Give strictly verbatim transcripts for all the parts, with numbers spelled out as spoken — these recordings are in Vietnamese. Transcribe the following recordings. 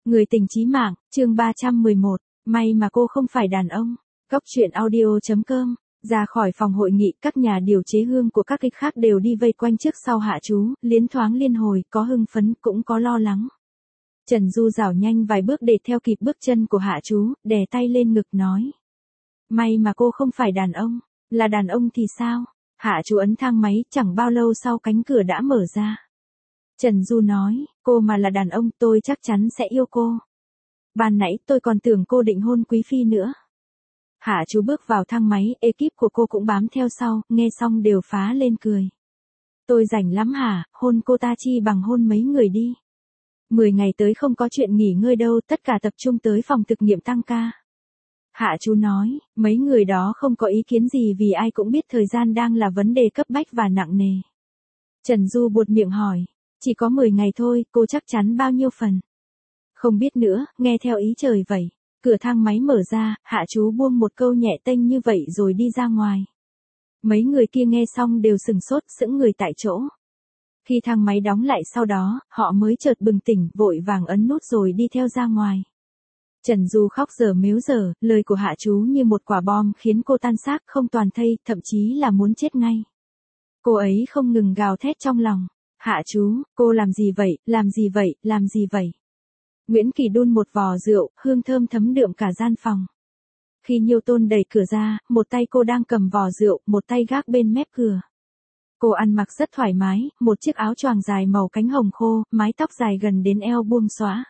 Người tình chí mạng, chương ba trăm mười một, may mà cô không phải đàn ông. Góc truyện audio chấm com. Ra khỏi phòng hội nghị, các nhà điều chế hương của các kịch khác đều đi vây quanh trước sau Hạ Chú, liến thoáng liên hồi, có hưng phấn, cũng có lo lắng. Trần Du rảo nhanh vài bước để theo kịp bước chân của Hạ Chú, đè tay lên ngực nói. May mà cô không phải đàn ông, là đàn ông thì sao? Hạ Chú ấn thang máy, chẳng bao lâu sau cánh cửa đã mở ra. Trần Du nói, cô mà là đàn ông tôi chắc chắn sẽ yêu cô. Ban nãy tôi còn tưởng cô định hôn Quý Phi nữa. Hạ Chú bước vào thang máy, ekip của cô cũng bám theo sau, nghe xong đều phá lên cười. Tôi rảnh lắm hả, hôn cô ta chi bằng hôn mấy người đi. Mười ngày tới không có chuyện nghỉ ngơi đâu, tất cả tập trung tới phòng thực nghiệm tăng ca. Hạ Chú nói, mấy người đó không có ý kiến gì vì ai cũng biết thời gian đang là vấn đề cấp bách và nặng nề. Trần Du buột miệng hỏi, chỉ có mười ngày thôi, cô chắc chắn bao nhiêu phần? Không biết nữa, nghe theo ý trời vậy. Cửa thang máy mở ra, Hạ Chú buông một câu nhẹ tênh như vậy rồi đi ra ngoài. Mấy người kia nghe xong đều sừng sốt, sững người tại chỗ. Khi thang máy đóng lại sau đó, họ mới chợt bừng tỉnh, vội vàng ấn nút rồi đi theo ra ngoài. Trần Du khóc dở mếu dở, lời của Hạ Chú như một quả bom khiến cô tan xác không toàn thây, thậm chí là muốn chết ngay. Cô ấy không ngừng gào thét trong lòng. Hạ Chú, cô làm gì vậy, làm gì vậy, làm gì vậy? Nguyễn Kỳ đun một vò rượu, hương thơm thấm đượm cả gian phòng. Khi Nhiêu Tôn đẩy cửa ra, một tay cô đang cầm vò rượu, một tay gác bên mép cửa. Cô ăn mặc rất thoải mái, một chiếc áo choàng dài màu cánh hồng khô, mái tóc dài gần đến eo buông xõa.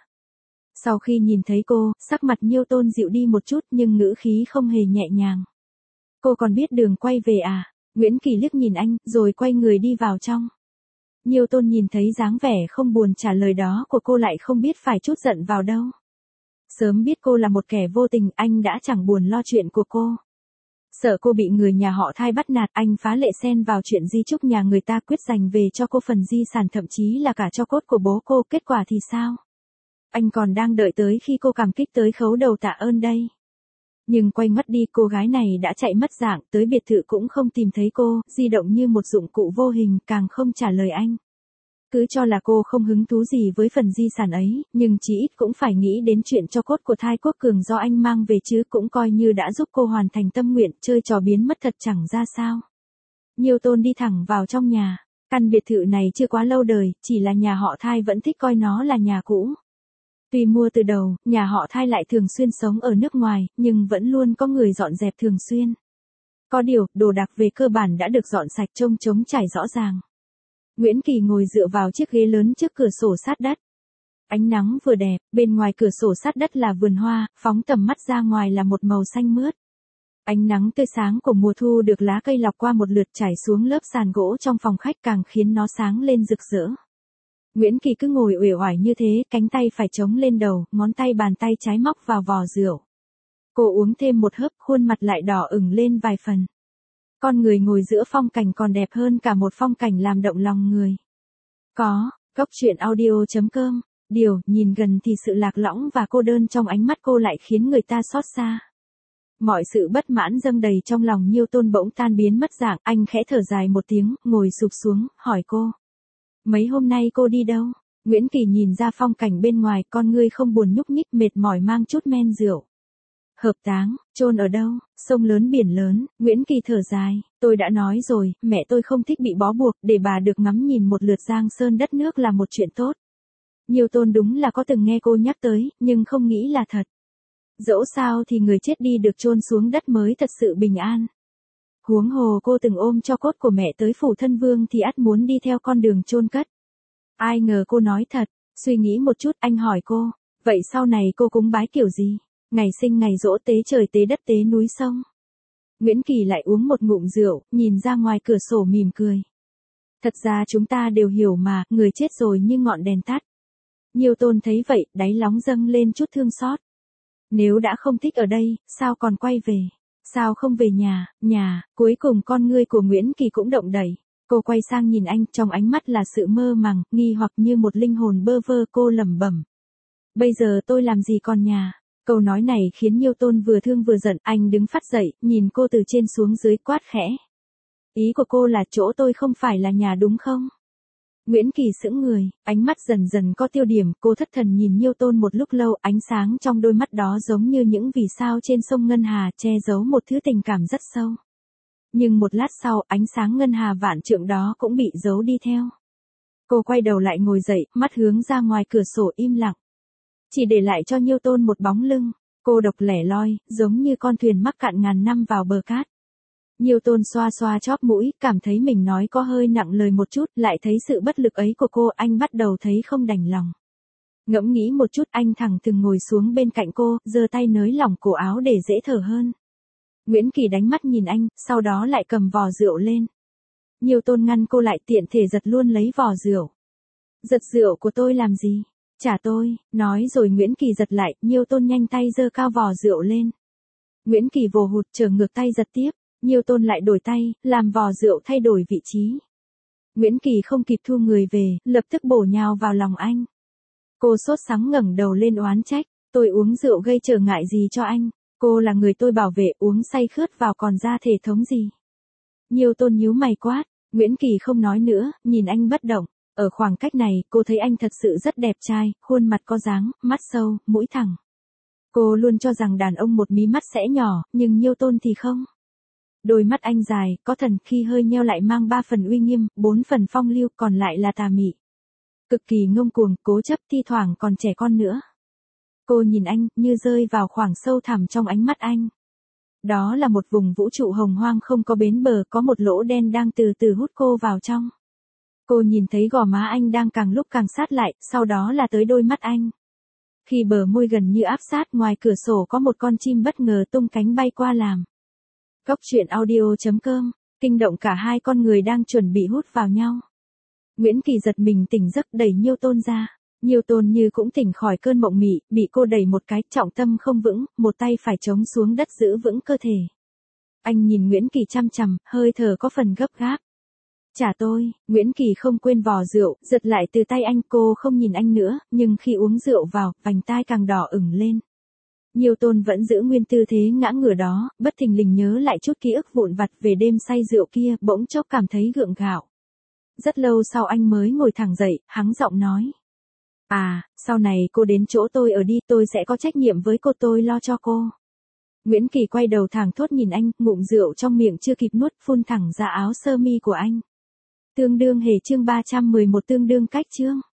Sau khi nhìn thấy cô, sắc mặt Nhiêu Tôn dịu đi một chút nhưng ngữ khí không hề nhẹ nhàng. Cô còn biết đường quay về à? Nguyễn Kỳ liếc nhìn anh, rồi quay người đi vào trong. Nhiêu Tôn nhìn thấy dáng vẻ không buồn trả lời đó của cô lại không biết phải trút giận vào đâu. Sớm biết cô là một kẻ vô tình, anh đã chẳng buồn lo chuyện của cô. Sợ cô bị người nhà họ Thai bắt nạt, anh phá lệ xen vào chuyện di chúc nhà người ta, quyết dành về cho cô phần di sản, thậm chí là cả tro cốt của bố cô, kết quả thì sao? Anh còn đang đợi tới khi cô cảm kích tới khấu đầu tạ ơn đây. Nhưng quay mắt đi, cô gái này đã chạy mất dạng, tới biệt thự cũng không tìm thấy cô, di động như một dụng cụ vô hình, càng không trả lời anh. Cứ cho là cô không hứng thú gì với phần di sản ấy, nhưng chí ít cũng phải nghĩ đến chuyện tro cốt của Thai Quốc Cường do anh mang về chứ, cũng coi như đã giúp cô hoàn thành tâm nguyện, chơi trò biến mất thật chẳng ra sao. Nhiêu Tôn đi thẳng vào trong nhà, căn biệt thự này chưa quá lâu đời, chỉ là nhà họ Thai vẫn thích coi nó là nhà cũ. Tuy mua từ đầu, nhà họ Thai lại thường xuyên sống ở nước ngoài, nhưng vẫn luôn có người dọn dẹp thường xuyên. Có điều, đồ đạc về cơ bản đã được dọn sạch, trông trống trải rõ ràng. Nguyễn Kỳ ngồi dựa vào chiếc ghế lớn trước cửa sổ sát đất. Ánh nắng vừa đẹp, bên ngoài cửa sổ sát đất là vườn hoa, phóng tầm mắt ra ngoài là một màu xanh mướt. Ánh nắng tươi sáng của mùa thu được lá cây lọc qua một lượt chảy xuống lớp sàn gỗ trong phòng khách, càng khiến nó sáng lên rực rỡ. Nguyễn Kỳ cứ ngồi uể oải như thế, cánh tay phải chống lên đầu, ngón tay bàn tay trái móc vào vò rượu. Cô uống thêm một hớp, khuôn mặt lại đỏ ửng lên vài phần. Con người ngồi giữa phong cảnh còn đẹp hơn cả một phong cảnh làm động lòng người. Có, góc truyện audio chấm com. Điều, nhìn gần thì sự lạc lõng và cô đơn trong ánh mắt cô lại khiến người ta xót xa. Mọi sự bất mãn dâng đầy trong lòng Nhiêu Tôn bỗng tan biến mất dạng, anh khẽ thở dài một tiếng, ngồi sụp xuống, hỏi cô. Mấy hôm nay cô đi đâu? Nguyễn Kỳ nhìn ra phong cảnh bên ngoài, con ngươi không buồn nhúc nhích, mệt mỏi mang chút men rượu. Hợp táng, chôn ở đâu? Sông lớn biển lớn. Nguyễn Kỳ thở dài, tôi đã nói rồi, mẹ tôi không thích bị bó buộc, để bà được ngắm nhìn một lượt giang sơn đất nước là một chuyện tốt. Nhiêu Tôn đúng là có từng nghe cô nhắc tới, nhưng không nghĩ là thật. Dẫu sao thì người chết đi được chôn xuống đất mới thật sự bình an. Huống hồ cô từng ôm cho cốt của mẹ tới phủ thân vương thì ắt muốn đi theo con đường chôn cất. Ai ngờ cô nói thật, suy nghĩ một chút, anh hỏi cô, vậy sau này cô cúng bái kiểu gì? Ngày sinh ngày giỗ, tế trời tế đất, tế núi sông. Nguyễn Kỳ lại uống một ngụm rượu, nhìn ra ngoài cửa sổ mỉm cười. Thật ra chúng ta đều hiểu mà, người chết rồi như ngọn đèn tắt. Nhiêu Tôn thấy vậy, đáy lòng dâng lên chút thương xót. Nếu đã không thích ở đây, sao còn quay về? Sao không về nhà, nhà? Cuối cùng con ngươi của Nguyễn Kỳ cũng động đẩy. Cô quay sang nhìn anh, trong ánh mắt là sự mơ màng, nghi hoặc như một linh hồn bơ vơ, cô lẩm bẩm. Bây giờ tôi làm gì còn nhà? Câu nói này khiến Nhiêu Tôn vừa thương vừa giận, anh đứng phắt dậy, nhìn cô từ trên xuống dưới, quát khẽ. Ý của cô là chỗ tôi không phải là nhà đúng không? Nguyễn Kỳ sững người, ánh mắt dần dần có tiêu điểm, cô thất thần nhìn Nhiêu Tôn một lúc lâu, ánh sáng trong đôi mắt đó giống như những vì sao trên sông Ngân Hà, che giấu một thứ tình cảm rất sâu. Nhưng một lát sau, ánh sáng Ngân Hà vạn trượng đó cũng bị giấu đi theo. Cô quay đầu lại ngồi dậy, mắt hướng ra ngoài cửa sổ im lặng. Chỉ để lại cho Nhiêu Tôn một bóng lưng, cô độc lẻ loi, giống như con thuyền mắc cạn ngàn năm vào bờ cát. Nhiêu Tôn xoa xoa chóp mũi, cảm thấy mình nói có hơi nặng lời một chút, lại thấy sự bất lực ấy của cô, anh bắt đầu thấy không đành lòng. Ngẫm nghĩ một chút, anh thẳng thừng ngồi xuống bên cạnh cô, giơ tay nới lỏng cổ áo để dễ thở hơn. Nguyễn Kỳ đánh mắt nhìn anh, sau đó lại cầm vò rượu lên. Nhiêu Tôn ngăn cô lại, tiện thể giật luôn lấy vò rượu. Giật rượu của tôi làm gì? Trả tôi, nói rồi Nguyễn Kỳ giật lại, Nhiêu Tôn nhanh tay giơ cao vò rượu lên. Nguyễn Kỳ vồ hụt, trở ngược tay giật tiếp. Nhiêu Tôn lại đổi tay, làm vò rượu thay đổi vị trí. Nguyễn Kỳ không kịp thu người về, lập tức bổ nhào vào lòng anh. Cô sốt sắng ngẩng đầu lên oán trách, tôi uống rượu gây trở ngại gì cho anh, cô là người tôi bảo vệ, uống say khướt vào còn ra thể thống gì. Nhiêu Tôn nhíu mày quát, Nguyễn Kỳ không nói nữa, nhìn anh bất động. Ở khoảng cách này, cô thấy anh thật sự rất đẹp trai, khuôn mặt có dáng, mắt sâu, mũi thẳng. Cô luôn cho rằng đàn ông một mí mắt sẽ nhỏ, nhưng Nhiêu Tôn thì không. Đôi mắt anh dài, có thần, khi hơi nheo lại mang ba phần uy nghiêm, bốn phần phong lưu, còn lại là tà mị. Cực kỳ ngông cuồng, cố chấp, thi thoảng còn trẻ con nữa. Cô nhìn anh, như rơi vào khoảng sâu thẳm trong ánh mắt anh. Đó là một vùng vũ trụ hồng hoang không có bến bờ, có một lỗ đen đang từ từ hút cô vào trong. Cô nhìn thấy gò má anh đang càng lúc càng sát lại, sau đó là tới đôi mắt anh. Khi bờ môi gần như áp sát, ngoài cửa sổ có một con chim bất ngờ tung cánh bay qua làm. Cốc truyện audio chấm com, kinh động cả hai con người đang chuẩn bị hút vào nhau. Nguyễn Kỳ giật mình tỉnh giấc, đẩy Nhiêu Tôn ra. Nhiêu Tôn như cũng tỉnh khỏi cơn mộng mị, bị cô đẩy một cái, trọng tâm không vững, một tay phải chống xuống đất giữ vững cơ thể. Anh nhìn Nguyễn Kỳ chăm chằm, hơi thở có phần gấp gáp. Trả tôi, Nguyễn Kỳ không quên vò rượu, giật lại từ tay anh, cô không nhìn anh nữa, nhưng khi uống rượu vào, vành tai càng đỏ ửng lên. Nhiêu Tôn vẫn giữ nguyên tư thế ngã ngửa đó, bất thình lình nhớ lại chút ký ức vụn vặt về đêm say rượu kia, bỗng chốc cảm thấy gượng gạo. Rất lâu sau anh mới ngồi thẳng dậy, hắng giọng nói. À, sau này cô đến chỗ tôi ở đi, tôi sẽ có trách nhiệm với cô, tôi lo cho cô. Nguyễn Kỳ quay đầu thẳng thốt nhìn anh, ngụm rượu trong miệng chưa kịp nuốt, phun thẳng ra áo sơ mi của anh. Tương đương hề chương ba trăm mười một tương đương cách chương.